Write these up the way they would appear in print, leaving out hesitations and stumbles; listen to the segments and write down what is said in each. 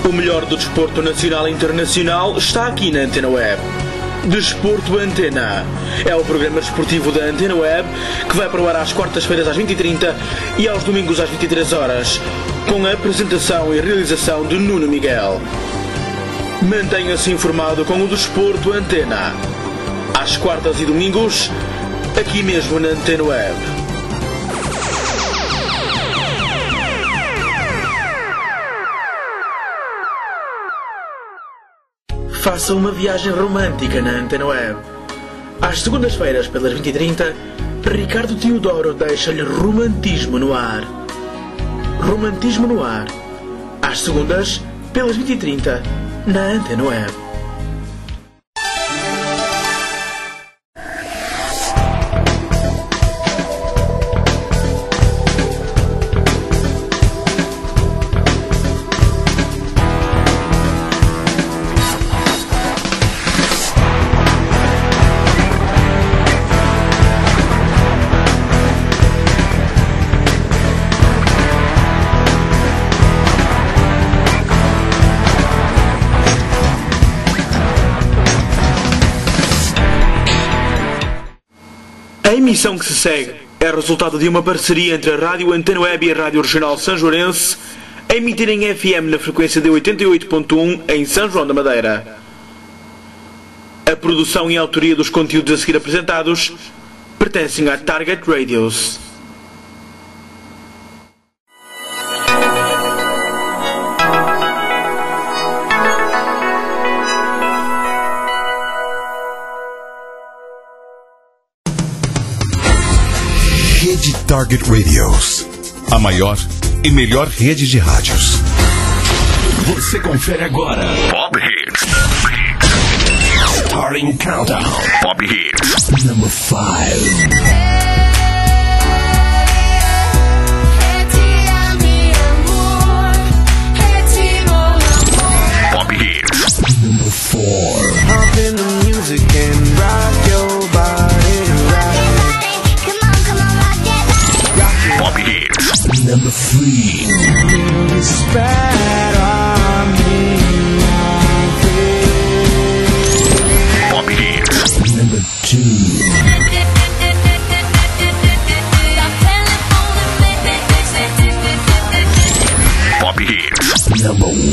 O melhor do desporto nacional e internacional está aqui na Antena Web. Desporto Antena é o programa desportivo da Antena Web que vai para o ar às quartas-feiras às 20h30 e aos domingos às 23h, com a apresentação e realização de Nuno Miguel. Mantenha-se informado com o Desporto Antena, às quartas e domingos, aqui mesmo na Antena Web. Faça uma viagem romântica na Antena Web. Às segundas-feiras, pelas 20h30, Ricardo Teodoro deixa-lhe romantismo no ar. Romantismo no ar. Às segundas, pelas 20h30, na Antena Web. A emissão que se segue é resultado de uma parceria entre a Rádio Antena Web e a Rádio Regional Sanjoarense, a emitir em FM na frequência de 88.1 em São João da Madeira. A produção e a autoria dos conteúdos a seguir apresentados pertencem à Target Radios. Rede Target Radios, a maior e melhor rede de rádios. Você confere agora Pop Hits. Starting Countdown. Pop Hits. Number 5. Pop Hits. Number 4. Pump in the music and rock your body right. Pop Hits. Number 3. Pop Hits. Number 2. Pop Hits. Number 1.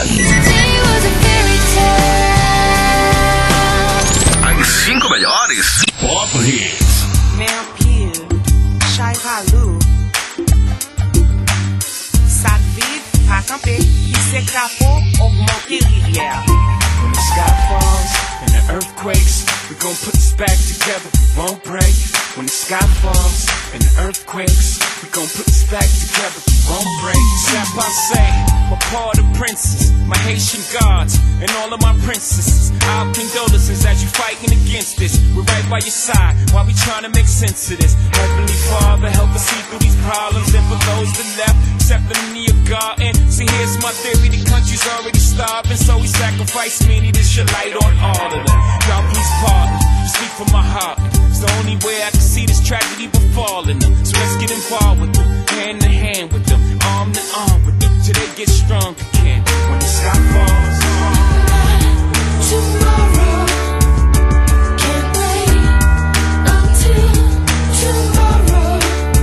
As 5 melhores Pop Hits. Shai Halu. Sadvid, Hakampe, Isekafo, Ogmokiriya. When the sky falls and the earth quakes, we gon' put this back together, we won't break. When the sky falls and the earth quakes, we gon' put this back together, we won't break. Sapase, my part of princes, my Haitian gods, and all of my princesses. Our condolences as you fighting against this. We're right by your side while we trying to make sense of this. Heavenly Father, help us see through these problems. And for those that left, except for the Nia Garden. See, here's my theory, the country's already starving, so we sacrifice many to shed light on all of them. Y'all please pardon, speak from my heart. It's the only way I can see this tragedy befalling them. So let's get involved with them, hand to hand with them, arm to arm with them, till they get strong again. When the sky falls, tomorrow can't wait until tomorrow.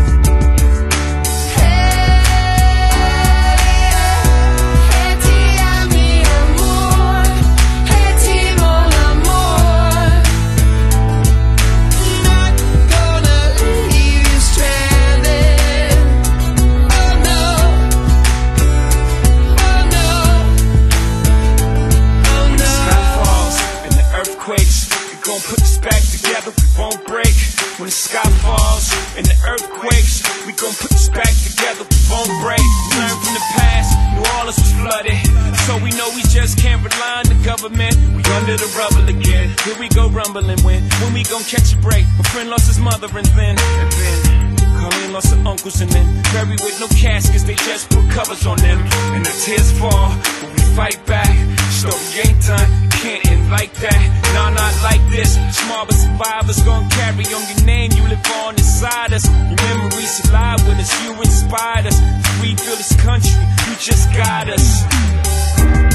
when the sky falls and the earth quakes, we gon' put this back together, we won't break. Learn from the past, New Orleans was flooded, so we know we just can't rely on the government. We under the rubble again, here we go rumbling when we gon' catch a break. My friend lost his mother and then Colleen lost her uncles and then buried with no caskets, they just put covers on them. And the tears fall, but we fight back. Story ain't done, can't end like that. Nah, not like this. Small but survivors gon' carry on your name. You live on inside us. Your memories alive with us. You inspired us. We feel this country, you just got us.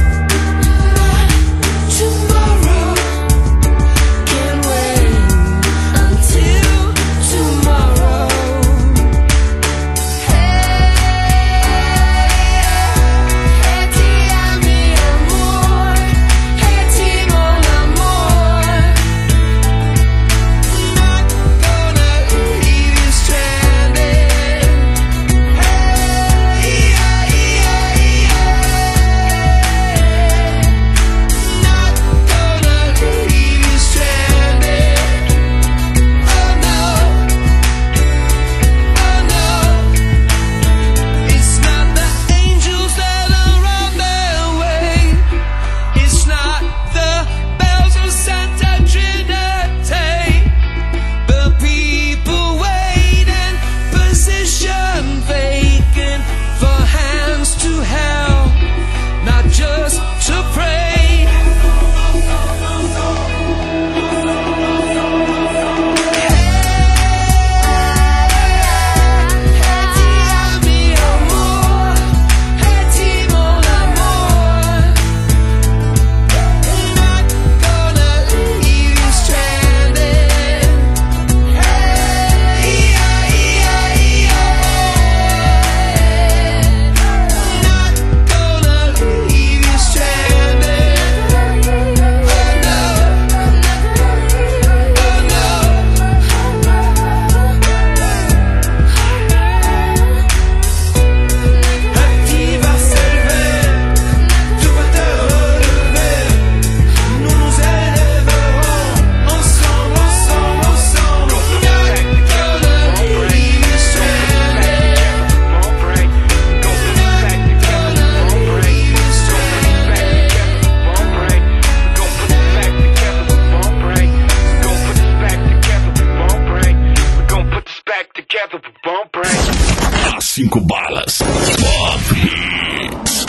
Pop Hits.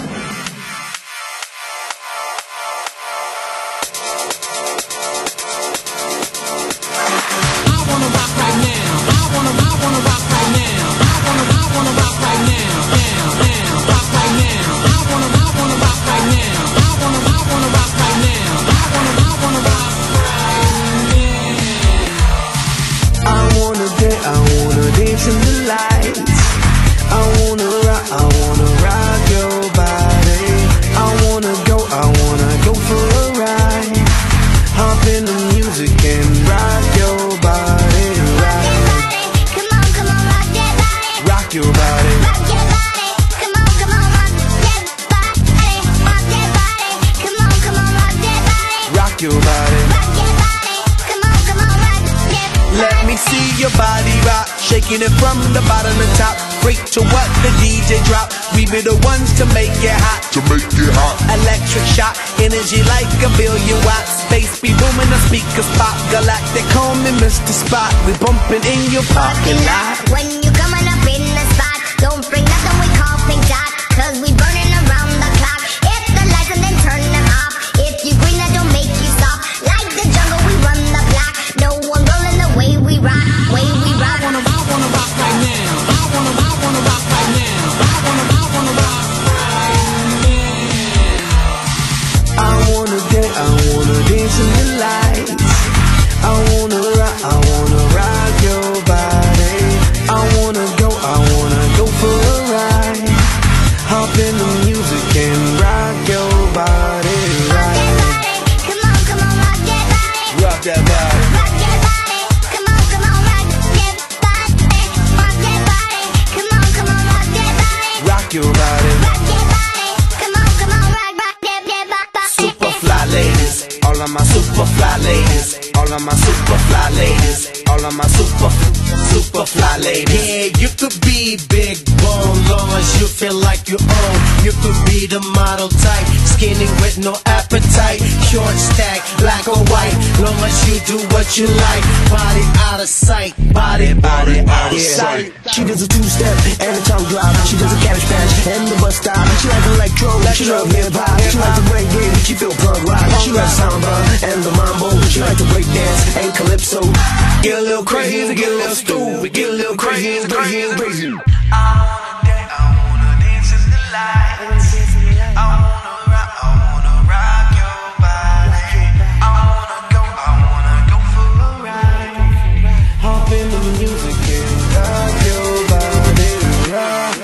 I wanna dance in the lights. I wanna rock your body. I wanna go for a ride. Hop in the music and rock your body. Come on, rock that body. Rock your body. Rock your body. Come on, rock that body. Rock that body. Come on, rock that body. Rock your body. Rock your body. Come on, rock that body. Let me see your body rock, shaking it from the bottom to top. Break to what the DJ drop. We be the ones to make it hot. Electric shock, energy like a billion watts. Space be booming, the speakers pop. Galactic, call me Mr. Spot. We bumping in your parking lot. When you coming up in the spot, don't bring nothing we call pink dot, 'cause we burning around the clock. Hit the lights and then turn them off. If you green, that don't make you stop. Like the jungle, we run the block. No one rolling the way we rock, way we rock. I wanna rock right now. I wanna rock right now. I wanna rock right now. I wanna dance in the lights. I wanna rock your body. I wanna go for a ride. Hop in the music and rock your body. Rock that body. Come on, rock that body. Rock that body. Rock your body. Come on, rock that body. Rock that body. Come on, rock that body. Rock your body. Rock your body. Come on, rock that body. Super fly ladies, all of my super fly ladies, all of my super fly ladies, all of my super fly ladies. Yeah, you could be big bone, long as you feel like you own. You could be the model type, skinny with no appetite, short stack, black or white, long as you do what you like. Body out of sight, body out of sight. She does a two-step and a tongue drop. She does a cabbage patch and the bus stop. She like electro, she love hip-hop. She like the reggae, she feel punk rock. She like samba and the mambo. She like to break dance and calypso. Get a little crazy, get a little stupid, get a little crazy, crazy. I wanna dance in the lights. I wanna rock your body. I wanna go for a ride. Hop in the music and rock your body. Rock.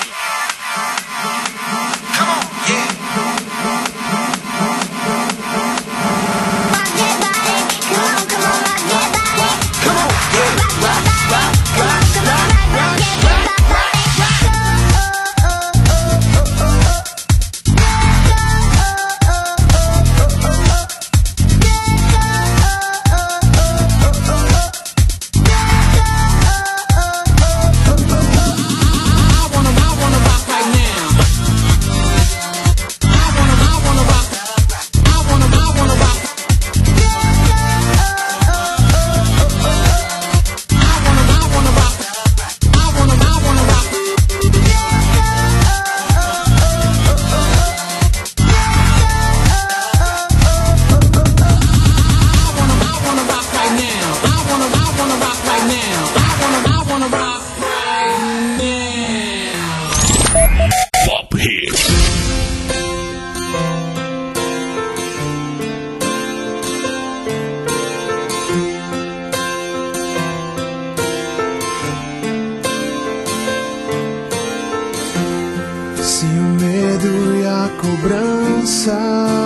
Come on, yeah. Rock that body. Come on, rock that body. Come on, yeah. Rock that cobrança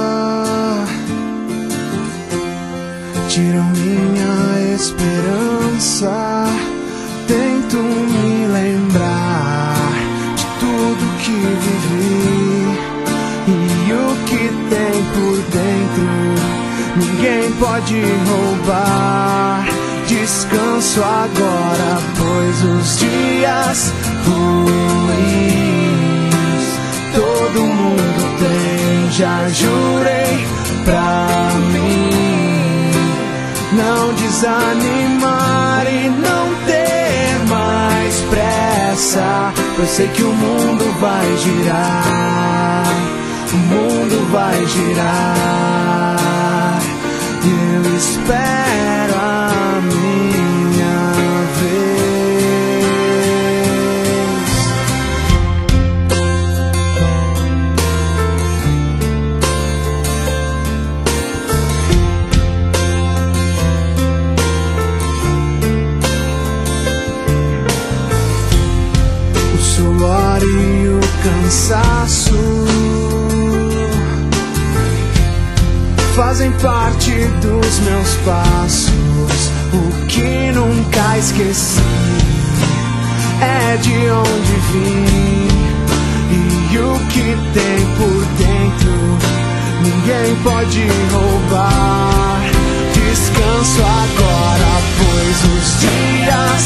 tiram minha esperança. Tento me lembrar de tudo que vivi e o que tem por dentro. Ninguém pode roubar. Descanso agora, pois os dias ruins todo mundo tem. Já jurei pra mim não desanimar e não ter mais pressa. Eu sei que o mundo vai girar, o mundo vai girar, e eu espero a minha vez. O suor e o cansaço fazem parte dos meus passos. O que nunca esqueci é de onde vim e o que tem por dentro. Ninguém pode roubar. Descanso agora, pois os dias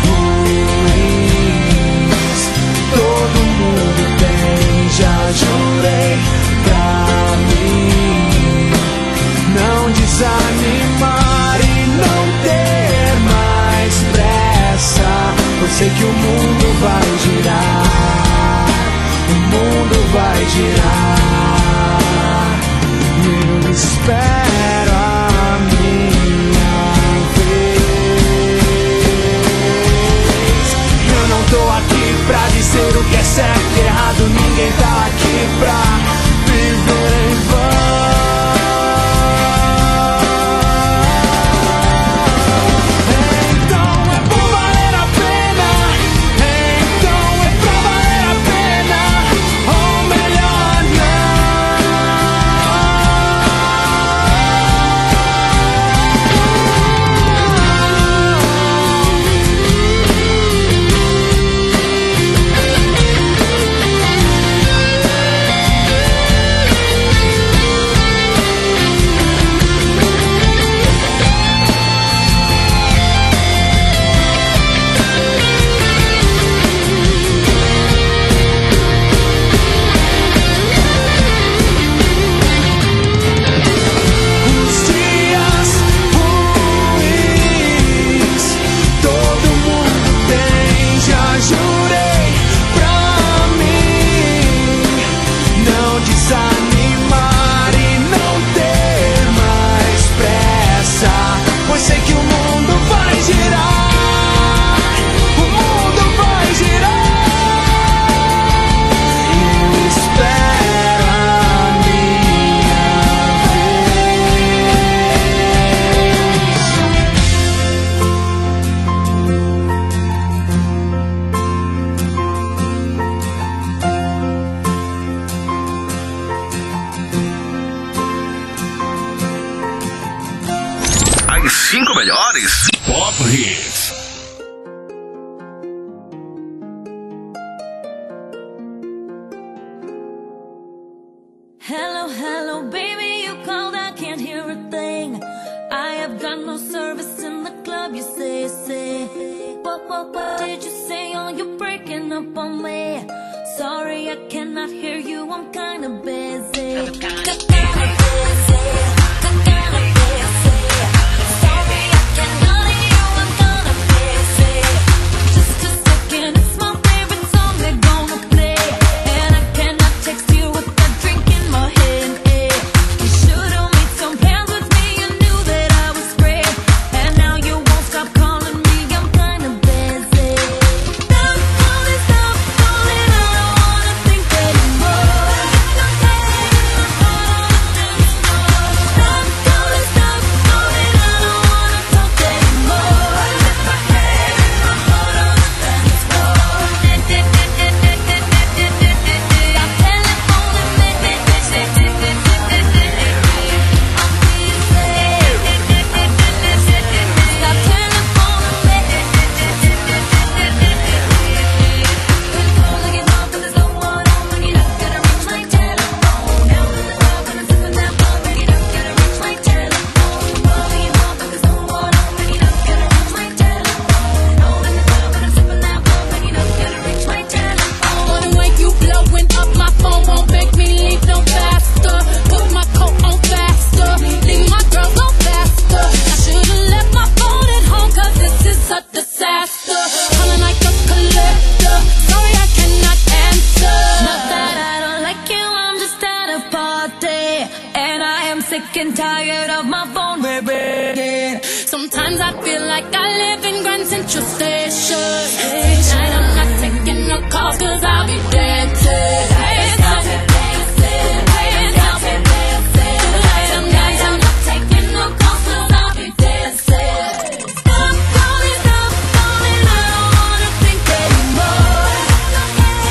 ruins todo mundo tem. Já jurei pra mim não desanimar e não ter mais pressa. Eu sei que o mundo vai girar, o mundo vai girar, e eu espero a minha vez. Eu não tô aqui pra dizer o que é certo e errado. Ninguém tá aqui pra viver em vão. Pop Hits. Hello, hello, baby, you called, I can't hear a thing. I have got no service in the club, you say. What did you say? Oh, you're breaking up on me. Sorry, I cannot hear you, I'm kinda busy. sick and tired of my phone ringing. Sometimes I feel like I live in Grand Central Station. Tonight I'm not taking no calls cause I'll be dancing. Hands up, dancing. Hands up, dancing. Tonight I'm not taking no calls cause I'll be dancing. Stop calling, I don't wanna think anymore. Stop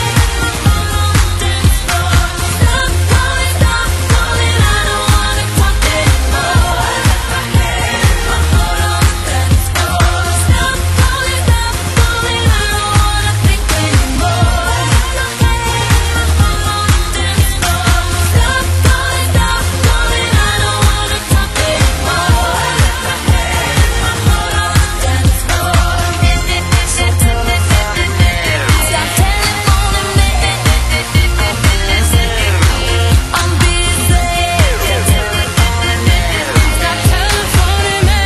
calling, I don't wanna talk anymore. My heart on the dance floor. Stop calling, I don't wanna think anymore. My heart on the dance floor. Stop calling, I don't wanna talk anymore. My heart on the dance floor. Stop telephoning me. I'm busy. Stop telephoning me.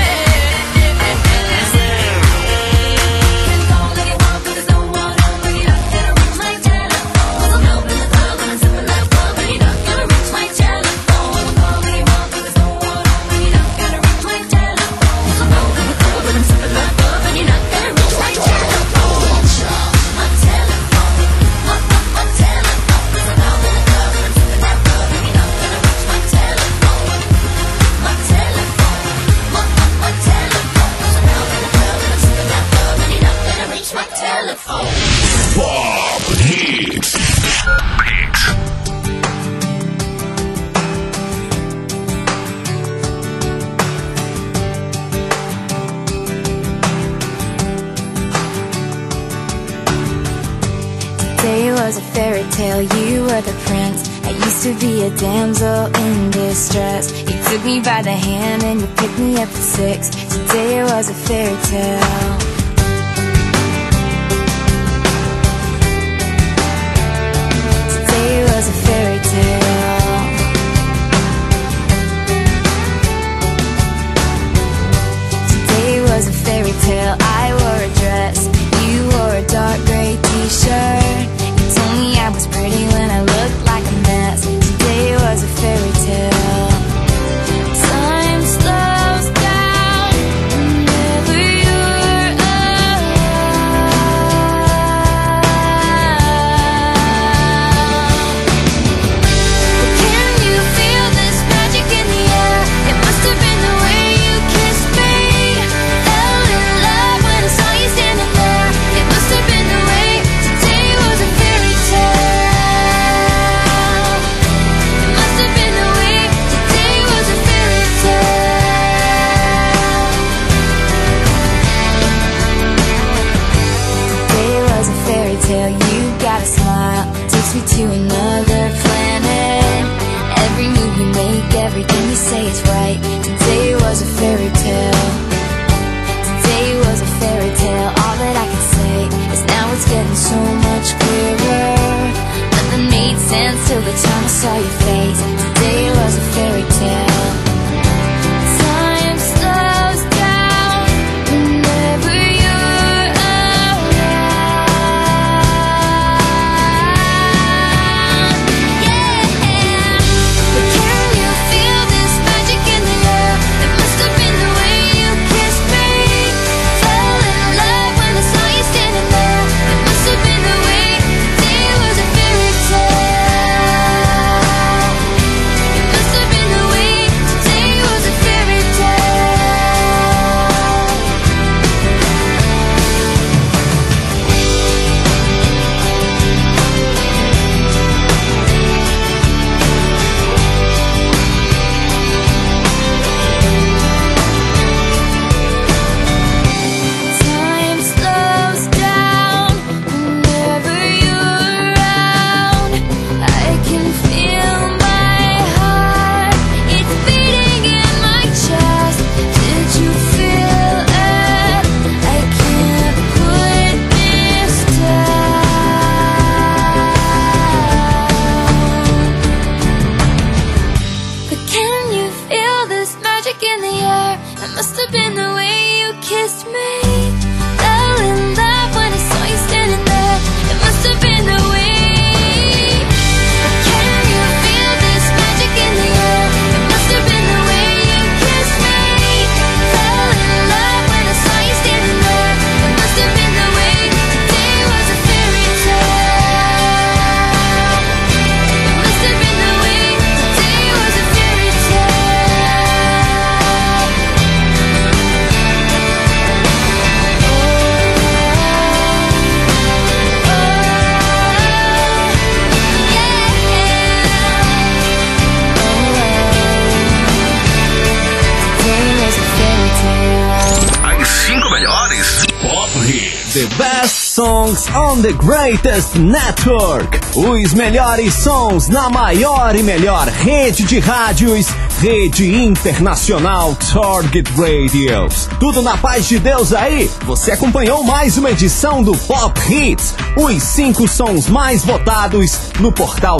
Can't call anyone 'cause there's no one home when you're not gonna reach my telephone. 'Cause I'm out in the club and I'm sipping that bug when you're not gonna reach my telephone. Can't call anyone 'cause there's no one home when you're not gonna reach my telephone. 'Cause I'm out in the club and I'm sipping that bug when you're not gonna reach my telephone. My telephone, my telephone. 'Cause I'm out in the club and I'm sipping that bug when you're not gonna reach my telephone. My telephone, my telephone. 'Cause I'm out in the club and I'm sipping that bug when you're not gonna reach my telephone. Pop Hits. Today was a fairy tale, you were the prince. I used to be a damsel in distress. You took me by the hand and you picked me up at 6. Today was a fairy tale. Today was a fairy tale. Today was a fairy tale. I wore a dress, you wore a dark gray t-shirt. You told me I was pretty when I looked like a mess. Today was a fairy tale. Time slows down whenever you're around. But can you feel this magic in the air? It must have been the way you kissed me. Fell in love when I saw you standing there. It must have been the way. Today was a fairy tale. It must have been the way. Today was a fairy tale. Today was a fairy tale. You got a smile, takes me to another planet. Every move you make, everything you say is right. Today was a fairy tale. Today was a fairy tale. All that I can say is now it's getting so much clearer. Nothing made sense till the time I saw your face. Today was a fairy tale. Time slows down whenever you're around. Yeah. But can you feel this magic in the air? It must have been the way you kissed me. Fell in love when I saw you standing there. It must have been the way. Today was a fairy tale. It must have been the way. The best songs on the greatest network. Os melhores sons na maior e melhor rede de rádios, Rede Internacional Target Radios. Tudo na paz de Deus aí. Você acompanhou mais uma edição do Pop Hits, os 5 sons mais votados no portal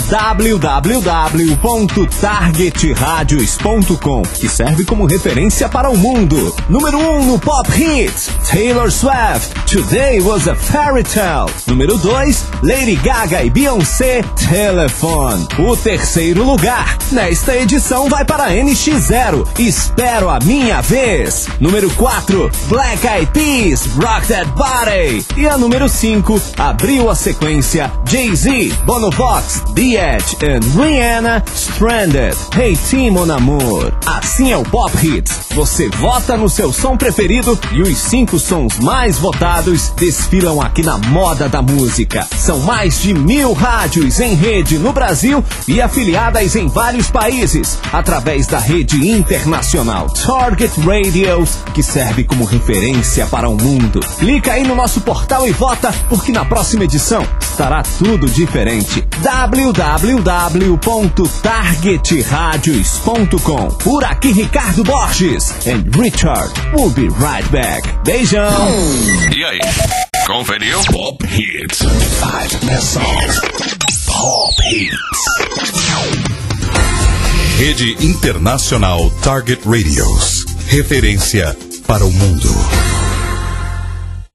www.targetradios.com, que serve como referência para o mundo. Número 1 no Pop Hits, Taylor Swift, Today Was a Fairy Tale. Número 2, Lady Gaga e Beyoncé, Telephone. O terceiro lugar nesta edição vai para NX0, Espero a Minha Vez. Número 4, Black Eyed Peas, Rock That Body. E a número 5 abriu a sequência, Jay-Z, Bono Vox, The Edge and Rihanna, Stranded. Hey Team Mon Amour. Assim é o Pop Hits. Você vota no seu som preferido e os 5 sons mais votados desfilam aqui na moda da música. São mais de 1000 rádios em rede no Brasil e afiliadas em vários países, através da rede internacional Target Radios, que serve como referência para o mundo. Clica aí no nosso portal e vota, porque na próxima edição estará tudo diferente. www.targetradios.com. Por aqui Ricardo Borges and Richard. We'll be right back. Beijão! E aí? Conferiu? Pop Hits. 5 best songs. Pop Hits. Rede Internacional Target Radios. Referência para o mundo.